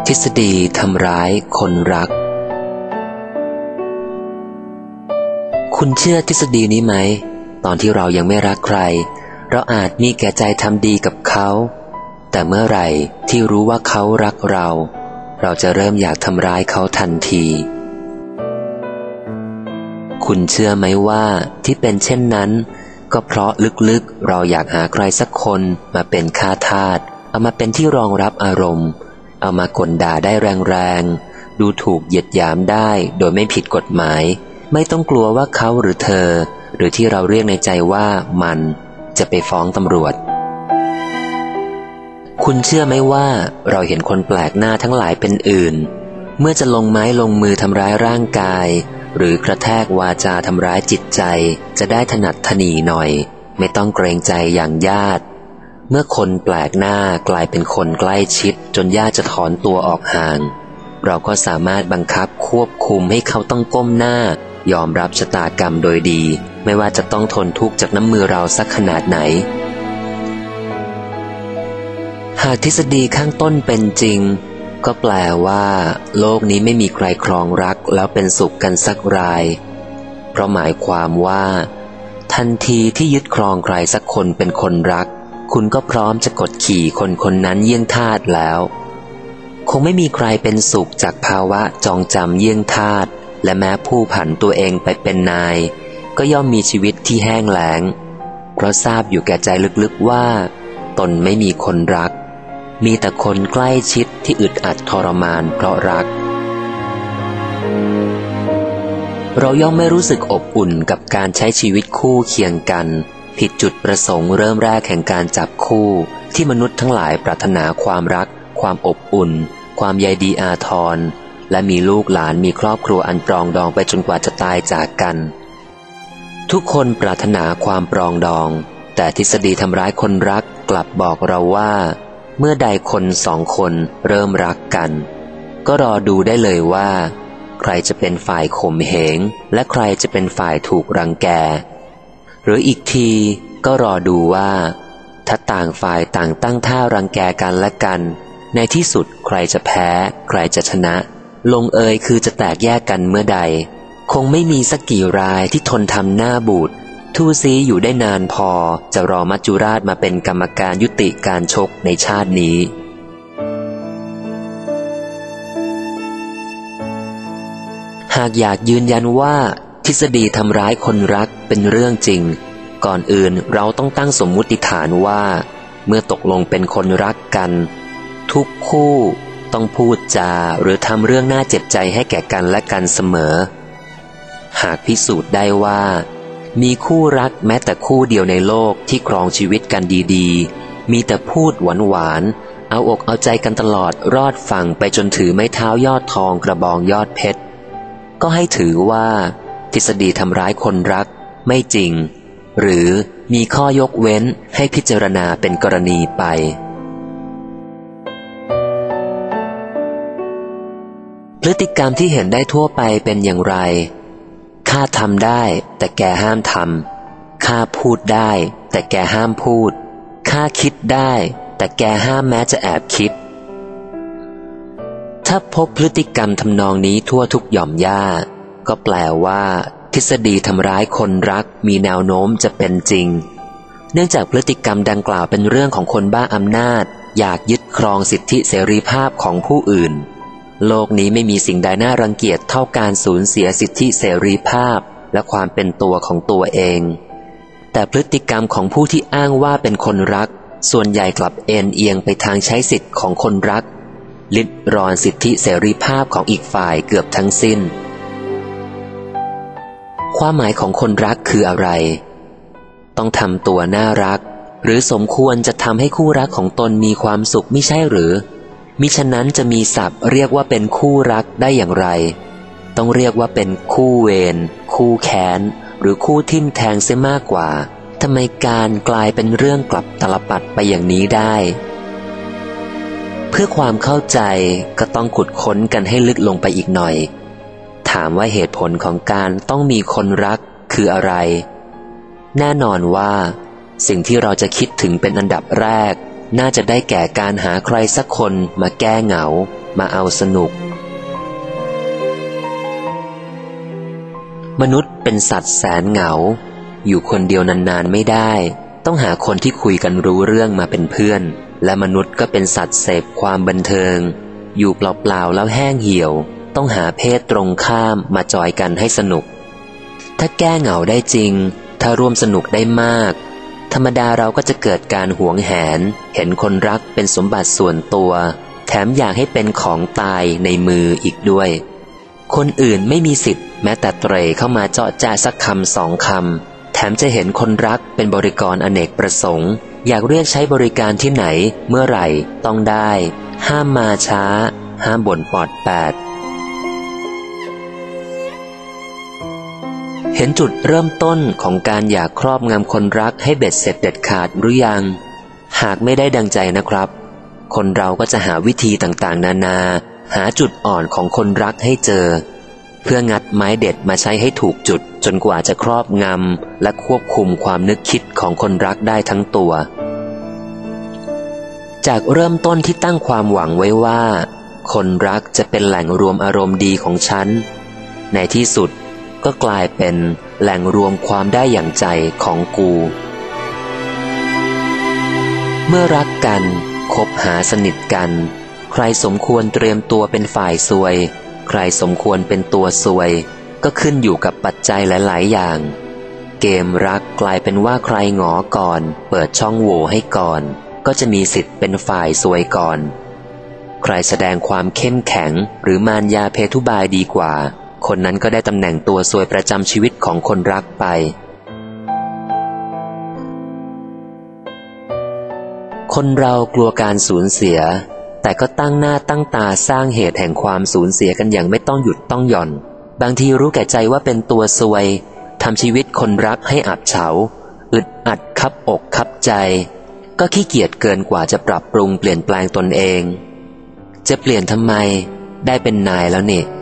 ทฤษฎีทำร้ายคนรักคุณเชื่อทฤษฎีนี้ไหมตอนที่เรายังไม่รักใครเราอาจมีแก่ใจทำดีกับเขาแต่เมื่อไหร่ที่รู้ว่าเขารักเราเราจะเริ่มอยากทำร้ายเขาทันทีคุณเชื่อไหมว่าที่เป็นเช่นนั้นก็เพราะลึกๆเราอยากหาใครสักคนมาเป็นข้าทาสเอามาเป็นที่รองรับอารมณ์เอามากลด่าได้แรงๆดูถูกเหยียดหยามได้โดยไม่ผิดกฎหมายไม่ต้องกลัวว่าเขาหรือเธอหรือที่เราเรียกในใจว่ามันจะไปฟ้องตำรวจคุณเชื่อไหมว่าเราเห็นคนแปลกหน้าทั้งหลายเป็นอื่นเมื่อจะลงไม้ลงมือทำร้ายร่างกายหรือกระแทกวาจาทำร้ายจิตใจจะได้ถนัดถนีหน่อยไม่ต้องเกรงใจอย่างญาติเมื่อคนแปลกหน้ากลายเป็นคนใกล้ชิดจนญาติจะถอนตัวออกห่างเราก็สามารถบังคับควบคุมให้เขาต้องก้มหน้ายอมรับชะตากรรมโดยดีไม่ว่าจะต้องทนทุกข์จากน้ำมือเราสักขนาดไหนหากทฤษฎีข้างต้นเป็นจริงก็แปลว่าโลกนี้ไม่มีใครครองรักแล้วเป็นสุขกันสักรายเพราะหมายความว่าทันทีที่ยึดครองใครสักคนเป็นคนรักคุณก็พร้อมจะกดขี่คนคนนั้นเยี่ยงทาสแล้วคงไม่มีใครเป็นสุขจากภาวะจองจำเยี่ยงทาสและแม้ผู้ผันตัวเองไปเป็นนายก็ย่อมมีชีวิตที่แห้งแล้งเพราะทราบอยู่แก่ใจลึกๆว่าตนไม่มีคนรักมีแต่คนใกล้ชิดที่อึดอัดทรมานเพราะรักเราย่อมไม่รู้สึกอบอุ่นกับการใช้ชีวิตคู่เคียงกันผิดจุดประสงค์เริ่มแรกแห่งการจับคู่ที่มนุษย์ทั้งหลายปรารถนาความรักความอบอุ่นความใยดีอาทรและมีลูกหลานมีครอบครัวอันปรองดองไปจนกว่าจะตายจากกันทุกคนปรารถนาความปรองดองแต่ทฤษฎีทำร้ายคนรักกลับบอกเราว่าเมื่อใดคนสองคนเริ่มรักกันก็รอดูได้เลยว่าใครจะเป็นฝ่ายข่มเหงและใครจะเป็นฝ่ายถูกรังแกหรืออีกทีก็รอดูว่าถ้าต่างฝ่ายต่างตั้งท่ารังแกกันและกันในที่สุดใครจะแพ้ใครจะชนะลงเอยคือจะแตกแยกกันเมื่อใดคงไม่มีสักกี่รายที่ทนทำหน้าบูดทู่ซีอยู่ได้นานพอจะรอมัจจุราชมาเป็นกรรมการยุติการชกในชาตินี้หากอยากยืนยันว่าทฤษฎีทำร้ายคนรักเป็นเรื่องจริงก่อนอื่นเราต้องตั้งสมมุติฐานว่าเมื่อตกลงเป็นคนรักกันทุกคู่ต้องพูดจาหรือทำเรื่องน่าเจ็บใจให้แก่กันและกันเสมอหากพิสูจน์ได้ว่ามีคู่รักแม้แต่คู่เดียวในโลกที่ครองชีวิตกันดีๆมีแต่พูดหวานๆเอาอกเอาใจกันตลอดรอดฝั่งไปจนถือไม้เท้ายอดทองกระบองยอดเพชรก็ให้ถือว่าทฤษฎีทำร้ายคนรักไม่จริงหรือมีข้อยกเว้นให้พิจารณาเป็นกรณีไปพฤติกรรมที่เห็นได้ทั่วไปเป็นอย่างไรข้าทำได้แต่แกห้ามทำข้าพูดได้แต่แกห้ามพูดข้าคิดได้แต่แกห้ามแม้จะแอบคิดถ้าพบพฤติกรรมทำนองนี้ทั่วทุกหย่อมหญ้าก็แปลว่าทฤษฎีทำร้ายคนรักมีแนวโน้มจะเป็นจริงเนื่องจากพฤติกรรมดังกล่าวเป็นเรื่องของคนบ้าอำนาจอยากยึดครองสิทธิเสรีภาพของผู้อื่นโลกนี้ไม่มีสิ่งใดน่ารังเกียจเท่าการสูญเสียสิทธิเสรีภาพและความเป็นตัวของตัวเองแต่พฤติกรรมของผู้ที่อ้างว่าเป็นคนรักส่วนใหญ่กลับเอ็นเอียงไปทางใช้สิทธิ์ของคนรักลิดรอนสิทธิเสรีภาพของอีกฝ่ายเกือบทั้งสิ้นความหมายของคนรักคืออะไรต้องทำตัวน่ารักหรือสมควรจะทำให้คู่รักของตนมีความสุขไม่ใช่หรือมิฉะนั้นจะมีศัพท์เรียกว่าเป็นคู่รักได้อย่างไรต้องเรียกว่าเป็นคู่เวรคู่แค้นหรือคู่ทิ่มแทงเสียมากกว่าทำไมการกลายเป็นเรื่องกลับตลปัดไปอย่างนี้ได้เพื่อความเข้าใจก็ต้องขุดค้นกันให้ลึกลงไปอีกหน่อยถามว่าเหตุผลของการต้องมีคนรักคืออะไรแน่นอนว่าสิ่งที่เราจะคิดถึงเป็นอันดับแรกน่าจะได้แก่การหาใครสักคนมาแก้เหงามาเอาสนุกมนุษย์เป็นสัตว์แสนเหงาอยู่คนเดียวนานๆไม่ได้ต้องหาคนที่คุยกันรู้เรื่องมาเป็นเพื่อนและมนุษย์ก็เป็นสัตว์เสพความบันเทิงอยู่เปล่าๆแล้วแห้งเหี่ยวต้องหาเพศตรงข้ามมาจอยกันให้สนุกถ้าแก้เหงาได้จริงถ้าร่วมสนุกได้มากธรรมดาเราก็จะเกิดการหวงแหนเห็นคนรักเป็นสมบัติส่วนตัวแถมอยากให้เป็นของตายในมืออีกด้วยคนอื่นไม่มีสิทธิ์แม้แต่เตร่เข้ามาเจาะแจ้สักคำสองคำแถมจะเห็นคนรักเป็นบริกรอเนกประสงค์อยากเรียกใช้บริการที่ไหนเมื่อไหร่ต้องได้ห้ามมาช้าห้ามบ่นปอดแปดเห็นจุดเริ่มต้นของการอยากครอบงำคนรักให้เบ็ดเสร็จเด็ดขาดหรือยังหากไม่ได้ดังใจนะครับคนเราก็จะหาวิธีต่างๆนานาหาจุดอ่อนของคนรักให้เจอเพื่องัดไม้เด็ดมาใช้ให้ถูกจุดจนกว่าจะครอบงำและควบคุมความนึกคิดของคนรักได้ทั้งตัวจากเริ่มต้นที่ตั้งความหวังไว้ว่าคนรักจะเป็นแหล่งรวมอารมณ์ดีของฉันในที่สุดก็กลายเป็นแหล่งรวมความได้อย่างใจของกูเมื่อรักกันคบหาสนิทกันใครสมควรเตรียมตัวเป็นฝ่ายซวยใครสมควรเป็นตัวซวยก็ขึ้นอยู่กับปัจจัยหลายๆอย่างเกมรักกลายเป็นว่าใครหงอก่อนเปิดช่องโหว่ให้ก่อนก็จะมีสิทธิ์เป็นฝ่ายซวยก่อนใครแสดงความเข้มแข็งหรือมารยาเพทุบายดีกว่าคนนั้นก็ได้ตำแหน่งตัวซวยประจำชีวิตของคนรักไปคนเรากลัวการสูญเสียแต่ก็ตั้งหน้าตั้งตาสร้างเหตุแห่งความสูญเสียกันอย่างไม่ต้องหยุดต้องหย่อนบางทีรู้แก่ใจว่าเป็นตัวซวยทำชีวิตคนรักให้อับเฉาอึดอัดคับอกคับใจก็ขี้เกียจเกินกว่าจะปรับปรุงเปลี่ยนแปลงตนเองจะเปลี่ยนทำไมได้เป็นนายแล้วนี่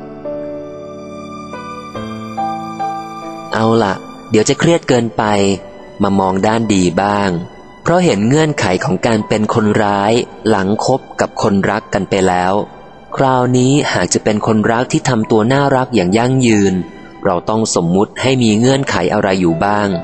เอาล่ะเดี๋ยวจะเครียดเกินไปมามองด้านดีบ้างเพราะเห็นเงื่อนไขของการเป็นคนร้ายหลังคบกับคนรักกันไปแล้วคราวนี้หากจะเป็นคนรักที่ทำตัวน่ารักอย่างยั่งยืนเราต้องสมมุติให้มีเงื่อนไขอะไรอยู่บ้าง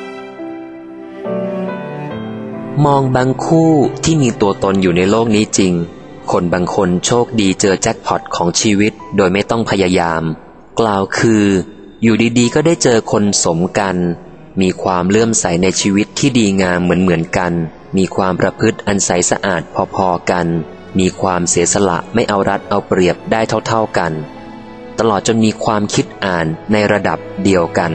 มองบางคู่ที่มีตัวตนอยู่ในโลกนี้จริงคนบางคนโชคดีเจอแจ็คพอตของชีวิตโดยไม่ต้องพยายามกล่าวคืออยู่ดีๆก็ได้เจอคนสมกันมีความเลื่อมใสในชีวิตที่ดีงามเหมือนกันมีความประพฤติอันใสสะอาดพอๆกันมีความเสียสละไม่เอารัดเอาเปรียบได้เท่าๆกันตลอดจนมีความคิดอ่านในระดับเดียวกัน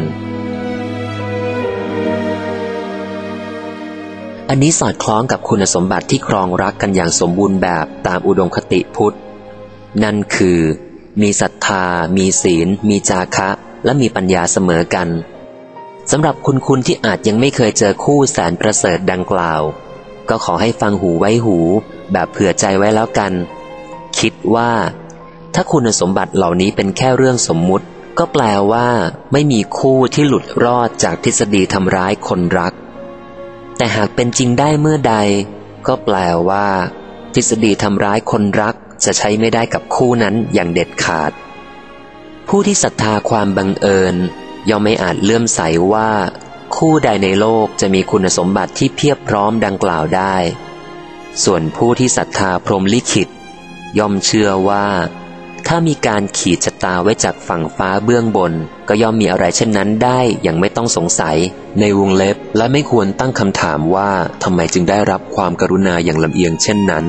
อันนี้สอดคล้องกับคุณสมบัติที่ครองรักกันอย่างสมบูรณ์แบบตามอุดมคติพุทธนั่นคือมีศรัทธามีศีลมีจาคะและมีปัญญาเสมอกันสำหรับคุณที่อาจยังไม่เคยเจอคู่แสนประเสริฐดังกล่าวก็ขอให้ฟังหูไว้หูแบบเผื่อใจไว้แล้วกันคิดว่าถ้าคุณสมบัติเหล่านี้เป็นแค่เรื่องสมมุติก็แปลว่าไม่มีคู่ที่หลุดรอดจากทฤษฎีทำร้ายคนรักแต่หากเป็นจริงได้เมื่อใดก็แปลว่าทฤษฎีทำร้ายคนรักจะใช้ไม่ได้กับคู่นั้นอย่างเด็ดขาดผู้ที่ศรัทธาความบังเอิญย่อมไม่อาจเลื่อมใสว่าคู่ใดในโลกจะมีคุณสมบัติที่เพียบพร้อมดังกล่าวได้ส่วนผู้ที่ศรัทธาพรหมลิขิตย่อมเชื่อว่าถ้ามีการขีดชะตาไว้จากฝั่งฟ้าเบื้องบนก็ย่อมมีอะไรเช่นนั้นได้อย่างไม่ต้องสงสัยในวงเล็บและไม่ควรตั้งคำถามว่าทำไมจึงได้รับความกรุณาอย่างลำเอียงเช่นนั้น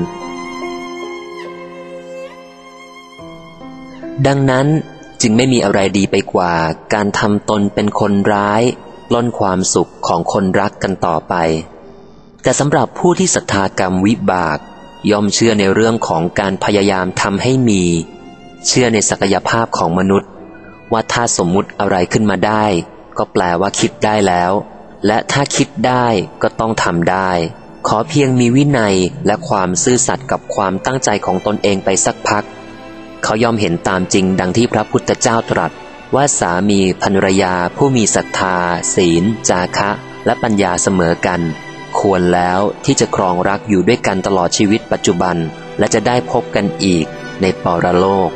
ดังนั้นจึงไม่มีอะไรดีไปกว่าการทำตนเป็นคนร้ายปล้นความสุขของคนรักกันต่อไปแต่สำหรับผู้ที่ศรัทธากรรมวิบากย่อมเชื่อในเรื่องของการพยายามทำให้มีเชื่อในศักยภาพของมนุษย์ว่าถ้าสมมุติอะไรขึ้นมาได้ก็แปลว่าคิดได้แล้วและถ้าคิดได้ก็ต้องทำได้ขอเพียงมีวินัยและความซื่อสัตย์กับความตั้งใจของตนเองไปสักพักเขายอมเห็นตามจริงดังที่พระพุทธเจ้าตรัสว่าสามีภรรยาผู้มีศรัทธาศีลจาคะและปัญญาเสมอกันควรแล้วที่จะครองรักอยู่ด้วยกันตลอดชีวิตปัจจุบันและจะได้พบกันอีกในปรโลก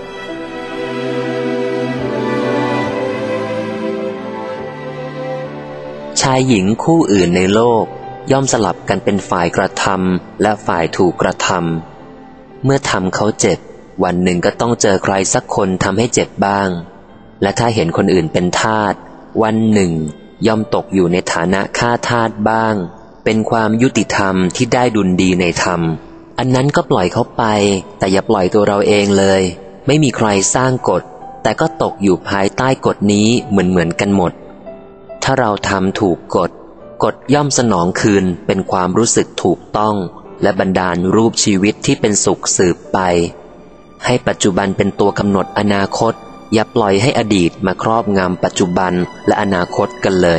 ชายหญิงคู่อื่นในโลกย่อมสลับกันเป็นฝ่ายกระทำและฝ่ายถูกกระทำเมื่อทำเขาเจ็บวันหนึ่งก็ต้องเจอใครสักคนทำให้เจ็บบ้างและถ้าเห็นคนอื่นเป็นทาสวันหนึ่งย่อมตกอยู่ในฐานะฆ่าทาสบ้างเป็นความยุติธรรมที่ได้ดุลดีในธรรมอันนั้นก็ปล่อยเขาไปแต่อย่าปล่อยตัวเราเองเลยไม่มีใครสร้างกฎแต่ก็ตกอยู่ภายใต้กฎนี้เหมือนกันหมดถ้าเราทำถูกกฎย่อมสนองคืนเป็นความรู้สึกถูกต้องและบันดาลรูปชีวิตที่เป็นสุขสืบไปให้ปัจจุบันเป็นตัวกำหนดอนาคตอย่าปล่อยให้อดีตมาครอบงำปัจจุบันและอนาคตกันเลย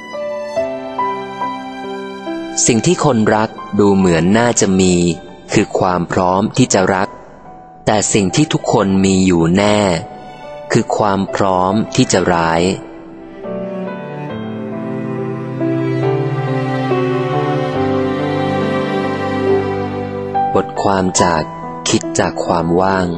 สิ่งที่คนรักดูเหมือนน่าจะมีคือความพร้อมที่จะรักแต่สิ่งที่ทุกคนมีอยู่แน่คือความพร้อมที่จะร้ายบทความจากคิดจากความว่าง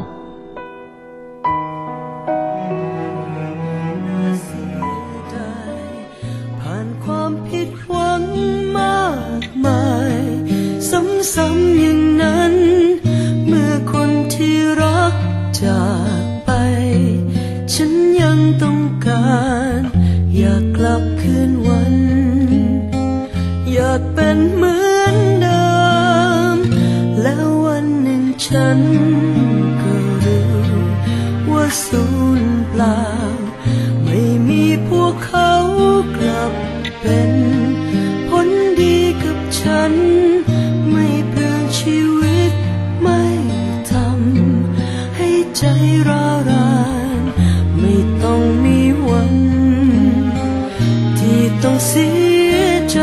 ผ่านความผิดหวังมากมายซ้ำๆอย่างนั้นเมื่อคนที่รักจากไปฉันยังต้องการอยากกลับคืนวันอยากเป็นเหมือนเดิมแล้ววันหนึ่งฉันก็รู้ว่าสูญเปล่าไม่มีพวกเขากลับเป็นผลดีกับฉันไม่เปลืองชีวิตไม่ทำให้ใจร้าวรานไม่ต้องมีวันที่ต้องเสียใจ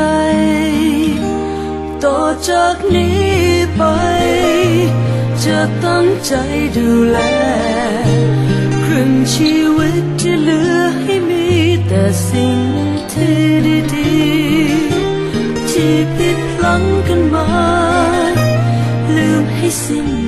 ต่อจากนี้ไปจะตั้งใจดูแลครึ่งชีวิตที่เหลือให้มีแต่สิ่งที่ดีๆที่ผิดพลั้งกันมาลืมให้สิ้น